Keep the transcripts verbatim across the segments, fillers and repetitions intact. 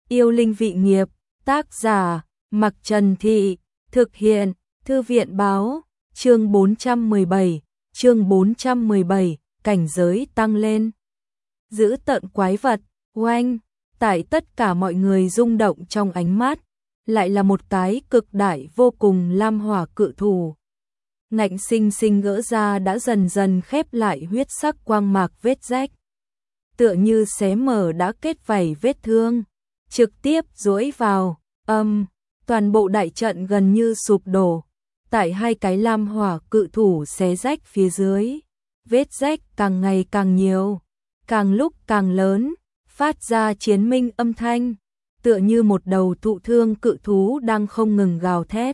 Yêu linh vị nghiệp, tác giả, Mặc Trần Thị, thực hiện, Thư viện báo, chương bốn trăm mười bảy, chương bốn trăm mười bảy, cảnh giới tăng lên. Giữ tợn quái vật, oanh, tại tất cả mọi người rung động trong ánh mắt, lại là một cái cực đại vô cùng lam hỏa cự thù. Ngạnh sinh sinh gỡ ra đã dần dần khép lại huyết sắc quang mạc vết rách. Tựa như xé mở đã kết vảy vết thương, trực tiếp duỗi vào, âm, toàn bộ đại trận gần như sụp đổ. Tại hai cái lam hỏa cự thủ xé rách phía dưới, vết rách càng ngày càng nhiều, càng lúc càng lớn, phát ra chiến minh âm thanh, tựa như một đầu thụ thương cự thú đang không ngừng gào thét.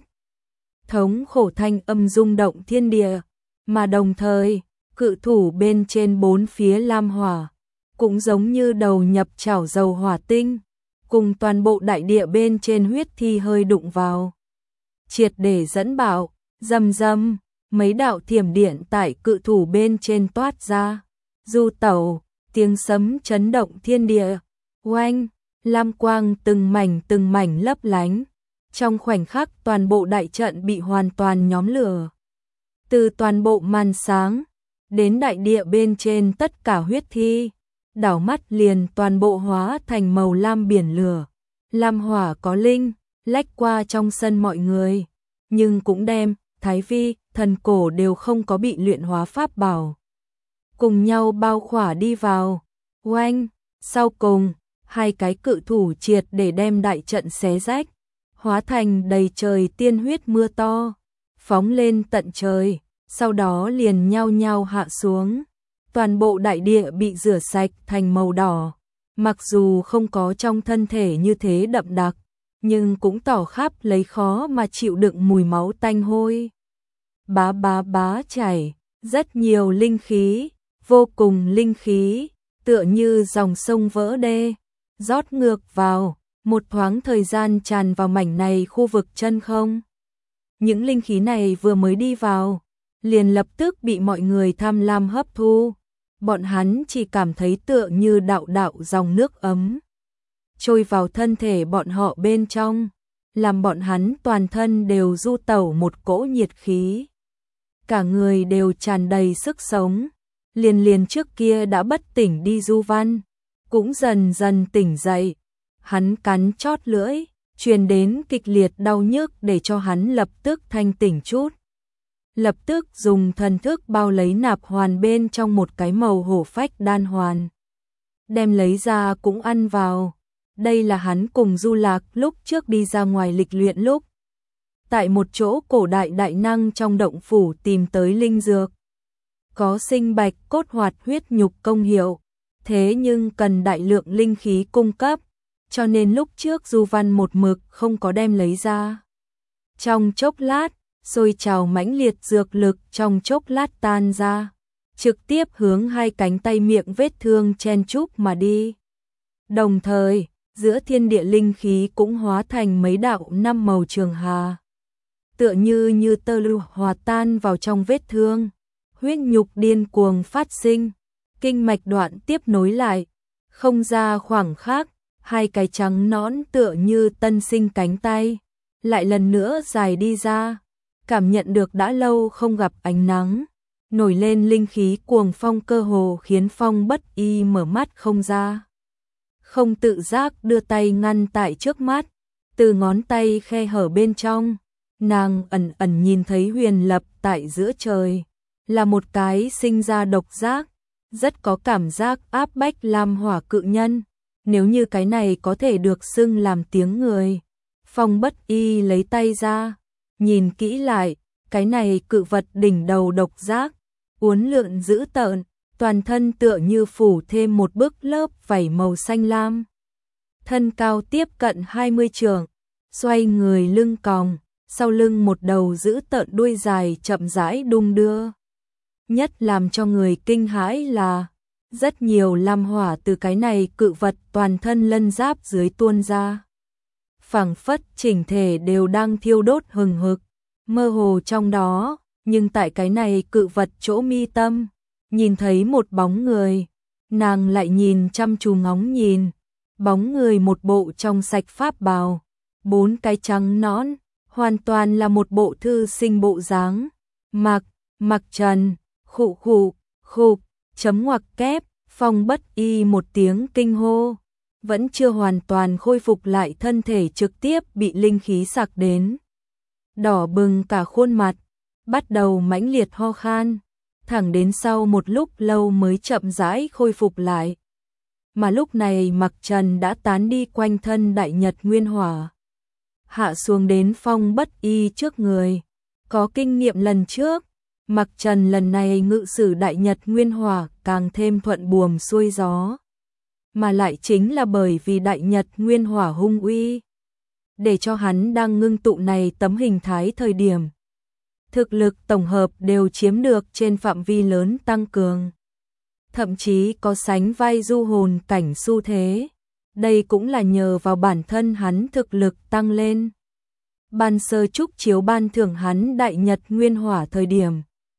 Thống khổ thanh âm rung động thiên địa, mà đồng thời, cự thủ bên trên bốn phía lam hỏa, cũng giống như đầu nhập chảo dầu hỏa tinh, cùng toàn bộ đại địa bên trên huyết thi hơi đụng vào. Triệt để dẫn bạo, rầm rầm, mấy đạo thiểm điện tại cự thủ bên trên toát ra, du tẩu, tiếng sấm chấn động thiên địa, oanh, lam quang từng mảnh từng mảnh lấp lánh. Trong khoảnh khắc toàn bộ đại trận bị hoàn toàn nhóm lửa. Từ toàn bộ màn sáng, đến đại địa bên trên tất cả huyết thi, đảo mắt liền toàn bộ hóa thành màu lam biển lửa. Lam hỏa có linh, lách qua trong sân mọi người, nhưng cũng đem, thái vi, thần cổ đều không có bị luyện hóa pháp bảo. Cùng nhau bao khỏa đi vào, oanh, sau cùng, hai cái cự thủ triệt để đem đại trận xé rách, hóa thành đầy trời tiên huyết mưa to, phóng lên tận trời, sau đó liền nhao nhao hạ xuống. Toàn bộ đại địa bị rửa sạch thành màu đỏ, mặc dù không có trong thân thể như thế đậm đặc, nhưng cũng tỏ khắp lấy khó mà chịu đựng mùi máu tanh hôi. Bá bá bá chảy, rất nhiều linh khí, vô cùng linh khí, tựa như dòng sông vỡ đê, rót ngược vào, một thoáng thời gian tràn vào mảnh này khu vực chân không. Những linh khí này vừa mới đi vào, liền lập tức bị mọi người tham lam hấp thu. Bọn hắn chỉ cảm thấy tựa như đạo đạo dòng nước ấm trôi vào thân thể bọn họ bên trong, làm bọn hắn toàn thân đều du tẩu một cỗ nhiệt khí. Cả người đều tràn đầy sức sống, liền liền trước kia đã bất tỉnh đi Du Văn, cũng dần dần tỉnh dậy. Hắn cắn chót lưỡi, truyền đến kịch liệt đau nhức để cho hắn lập tức thanh tỉnh chút. Lập tức dùng thần thức bao lấy nạp hoàn bên trong một cái màu hổ phách đan hoàn. Đem lấy ra cũng ăn vào. Đây là hắn cùng Du Lạc lúc trước đi ra ngoài lịch luyện lúc. Tại một chỗ cổ đại đại năng trong động phủ tìm tới linh dược. Có sinh bạch cốt hoạt huyết nhục công hiệu. Thế nhưng cần đại lượng linh khí cung cấp. Cho nên lúc trước Du Văn một mực không có đem lấy ra. Trong chốc lát, sôi trào mãnh liệt dược lực trong chốc lát tan ra, trực tiếp hướng hai cánh tay miệng vết thương chen chúc mà đi. Đồng thời, giữa thiên địa linh khí cũng hóa thành mấy đạo năm màu trường hà. Tựa như như tơ lưu hòa tan vào trong vết thương, huyết nhục điên cuồng phát sinh, kinh mạch đoạn tiếp nối lại, không ra khoảng khắc. Hai cái trắng nõn tựa như tân sinh cánh tay, lại lần nữa dài đi ra, cảm nhận được đã lâu không gặp ánh nắng, nổi lên linh khí cuồng phong cơ hồ khiến Phong Bất Y mở mắt không ra. Không tự giác đưa tay ngăn tại trước mắt, từ ngón tay khe hở bên trong, nàng ẩn ẩn nhìn thấy Huyền Lập tại giữa trời, là một cái sinh ra độc giác, rất có cảm giác áp bách lam hỏa cự nhân. Nếu như cái này có thể được xưng làm tiếng người. Phong Bất Y lấy tay ra, nhìn kỹ lại, cái này cự vật đỉnh đầu độc giác, uốn lượn dữ tợn, toàn thân tựa như phủ thêm một bức lớp vảy màu xanh lam. Thân cao tiếp cận hai mươi trượng, xoay người lưng còng, sau lưng một đầu dữ tợn đuôi dài chậm rãi đung đưa. Nhất làm cho người kinh hãi là rất nhiều lam hỏa từ cái này cự vật toàn thân lân giáp dưới tuôn ra. Phảng phất chỉnh thể đều đang thiêu đốt hừng hực, mơ hồ trong đó, nhưng tại cái này cự vật chỗ mi tâm, nhìn thấy một bóng người, nàng lại nhìn chăm chú ngóng nhìn, bóng người một bộ trong sạch pháp bào, bốn cái trắng nõn, hoàn toàn là một bộ thư sinh bộ dáng. Mặc, Mặc Trần, khụ khụ, khục, chấm ngoặc kép, Phong Bất Y một tiếng kinh hô, vẫn chưa hoàn toàn khôi phục lại thân thể trực tiếp bị linh khí sặc đến. Đỏ bừng cả khuôn mặt, bắt đầu mãnh liệt ho khan, thẳng đến sau một lúc lâu mới chậm rãi khôi phục lại. Mà lúc này Mặc Trần đã tán đi quanh thân Đại Nhật Nguyên Hỏa, hạ xuống đến Phong Bất Y trước người. Có kinh nghiệm lần trước, Mặc Trần lần này ngự sử Đại Nhật Nguyên Hỏa càng thêm thuận buồm xuôi gió. Mà lại chính là bởi vì Đại Nhật Nguyên Hỏa hung uy, để cho hắn đang ngưng tụ này tấm hình thái thời điểm, thực lực tổng hợp đều chiếm được trên phạm vi lớn tăng cường. Thậm chí có sánh vai du hồn cảnh xu thế. Đây cũng là nhờ vào bản thân hắn thực lực tăng lên. Ban sơ trúc chiếu ban thưởng hắn Đại Nhật Nguyên Hỏa thời điểm,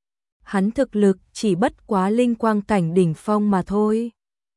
hắn thực lực chỉ bất quá linh quang cảnh đỉnh phong mà thôi.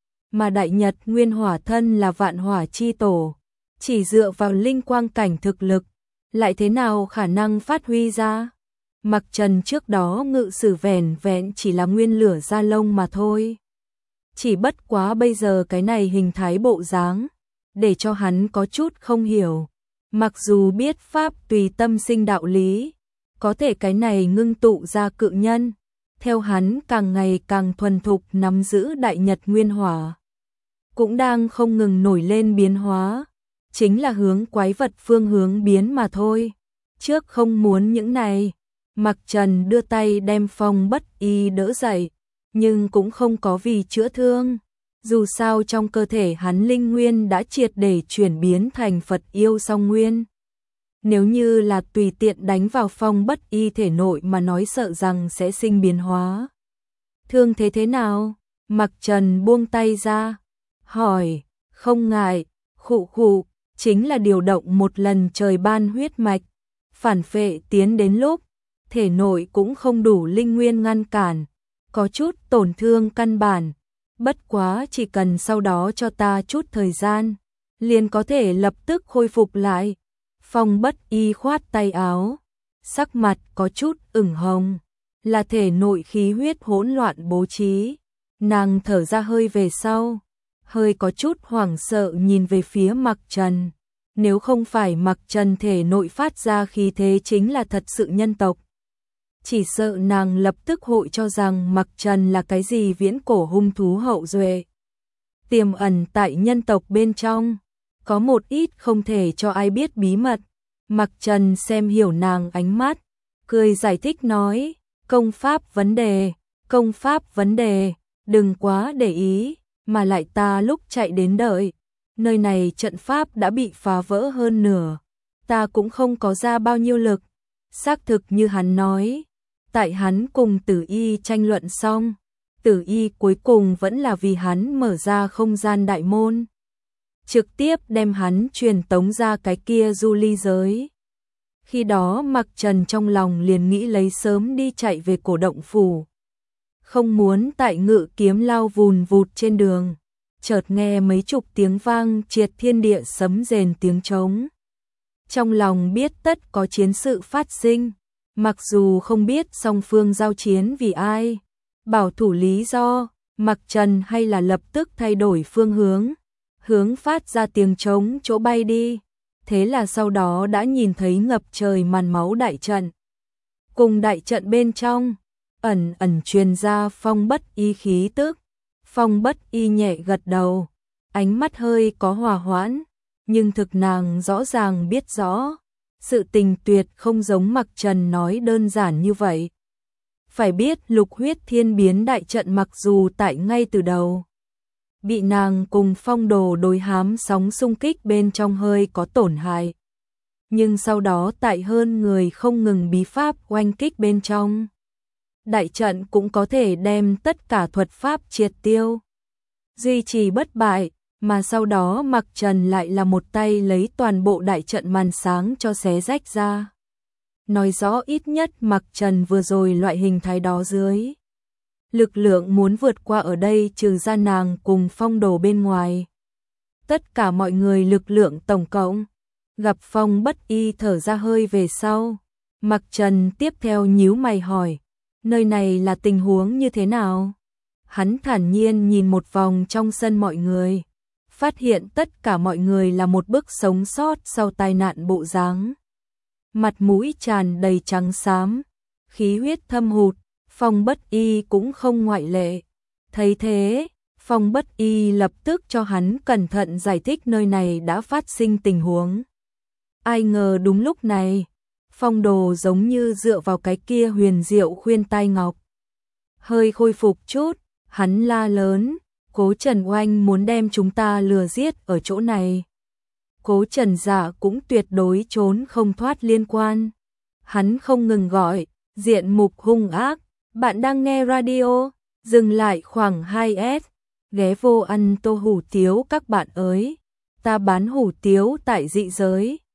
Mà Đại Nhật Nguyên Hỏa thân là vạn hỏa chi tổ, chỉ dựa vào linh quang cảnh thực lực, lại thế nào khả năng phát huy ra. Mặc Trần trước đó ngự sử vẻn vẹn chỉ là nguyên lửa da lông mà thôi. Chỉ bất quá bây giờ cái này hình thái bộ dáng, để cho hắn có chút không hiểu. Mặc dù biết pháp tùy tâm sinh đạo lý, có thể cái này ngưng tụ ra cự nhân, theo hắn càng ngày càng thuần thục nắm giữ Đại Nhật Nguyên Hỏa, cũng đang không ngừng nổi lên biến hóa, chính là hướng quái vật phương hướng biến mà thôi. Trước không muốn những này, Mặc Trần đưa tay đem Phong Bất Y đỡ dậy, nhưng cũng không có vì chữa thương. Dù sao trong cơ thể hắn linh nguyên đã triệt để chuyển biến thành Phật yêu song nguyên. Nếu như là tùy tiện đánh vào Phong Bất Y thể nội mà nói sợ rằng sẽ sinh biến hóa. Thương thế thế nào? Mặc Trần buông tay ra, hỏi, không ngại, khụ khụ, chính là điều động một lần trời ban huyết mạch, phản phệ tiến đến lúc, thể nội cũng không đủ linh nguyên ngăn cản, có chút tổn thương căn bản, bất quá chỉ cần sau đó cho ta chút thời gian, liền có thể lập tức khôi phục lại. Phong Bất Y khoát tay áo, sắc mặt có chút ửng hồng, là thể nội khí huyết hỗn loạn bố trí. Nàng thở ra hơi về sau, hơi có chút hoảng sợ nhìn về phía Mặc Trần. Nếu không phải Mặc Trần thể nội phát ra khí thế chính là thật sự nhân tộc, chỉ sợ nàng lập tức hội cho rằng Mặc Trần là cái gì viễn cổ hung thú hậu duệ, tiềm ẩn tại nhân tộc bên trong, có một ít không thể cho ai biết bí mật. Mặc Trần xem hiểu nàng ánh mắt, cười giải thích nói, công pháp vấn đề, công pháp vấn đề, đừng quá để ý, mà lại ta lúc chạy đến đợi, nơi này trận pháp đã bị phá vỡ hơn nửa, ta cũng không có ra bao nhiêu lực. Xác thực như hắn nói, tại hắn cùng Tử Y tranh luận xong, Tử Y cuối cùng vẫn là vì hắn mở ra không gian đại môn, trực tiếp đem hắn truyền tống ra cái kia du ly giới. Khi đó Mặc Trần trong lòng liền nghĩ lấy sớm đi chạy về cổ động phủ, không muốn tại ngự kiếm lao vùn vụt trên đường, chợt nghe mấy chục tiếng vang triệt thiên địa sấm rền tiếng trống. Trong lòng biết tất có chiến sự phát sinh, mặc dù không biết song phương giao chiến vì ai, bảo thủ lý do, Mặc Trần hay là lập tức thay đổi phương hướng, hướng phát ra tiếng trống chỗ bay đi. Thế là sau đó đã nhìn thấy ngập trời màn máu đại trận. Cùng đại trận bên trong, ẩn ẩn truyền ra Phong Bất Y khí tức. Phong Bất Y nhẹ gật đầu, ánh mắt hơi có hòa hoãn, nhưng thực nàng rõ ràng biết rõ, sự tình tuyệt không giống Mặc Trần nói đơn giản như vậy. Phải biết Lục Huyết Thiên Biến đại trận mặc dù tại ngay từ đầu bị nàng cùng Phong Đồ đối hám sóng xung kích bên trong hơi có tổn hại, nhưng sau đó tại hơn người không ngừng bí pháp oanh kích bên trong, đại trận cũng có thể đem tất cả thuật pháp triệt tiêu, duy trì bất bại, mà sau đó Mặc Trần lại là một tay lấy toàn bộ đại trận màn sáng cho xé rách ra. Nói rõ ít nhất Mặc Trần vừa rồi loại hình thái đó dưới, lực lượng muốn vượt qua ở đây trừ ra nàng cùng Phong Đồ bên ngoài, tất cả mọi người lực lượng tổng cộng. Gặp Phong Bất Y thở ra hơi về sau. Mặc Trần tiếp theo nhíu mày hỏi, nơi này là tình huống như thế nào? Hắn thản nhiên nhìn một vòng trong sân mọi người, phát hiện tất cả mọi người là một bước sống sót sau tai nạn bộ dáng. Mặt mũi tràn đầy trắng xám, khí huyết thâm hụt, Phong Bất Y cũng không ngoại lệ. Thấy thế, Phong Bất Y lập tức cho hắn cẩn thận giải thích nơi này đã phát sinh tình huống. Ai ngờ đúng lúc này, Phong Đồ giống như dựa vào cái kia huyền diệu khuyên tai ngọc. Hơi khôi phục chút, hắn la lớn, Cố Trần Oanh muốn đem chúng ta lừa giết ở chỗ này. Cố Trần Dạ cũng tuyệt đối trốn không thoát liên quan. Hắn không ngừng gọi, diện mục hung ác, bạn đang nghe radio, dừng lại khoảng hai S, ghé vô ăn tô hủ tiếu các bạn ơi, ta bán hủ tiếu tại dị giới.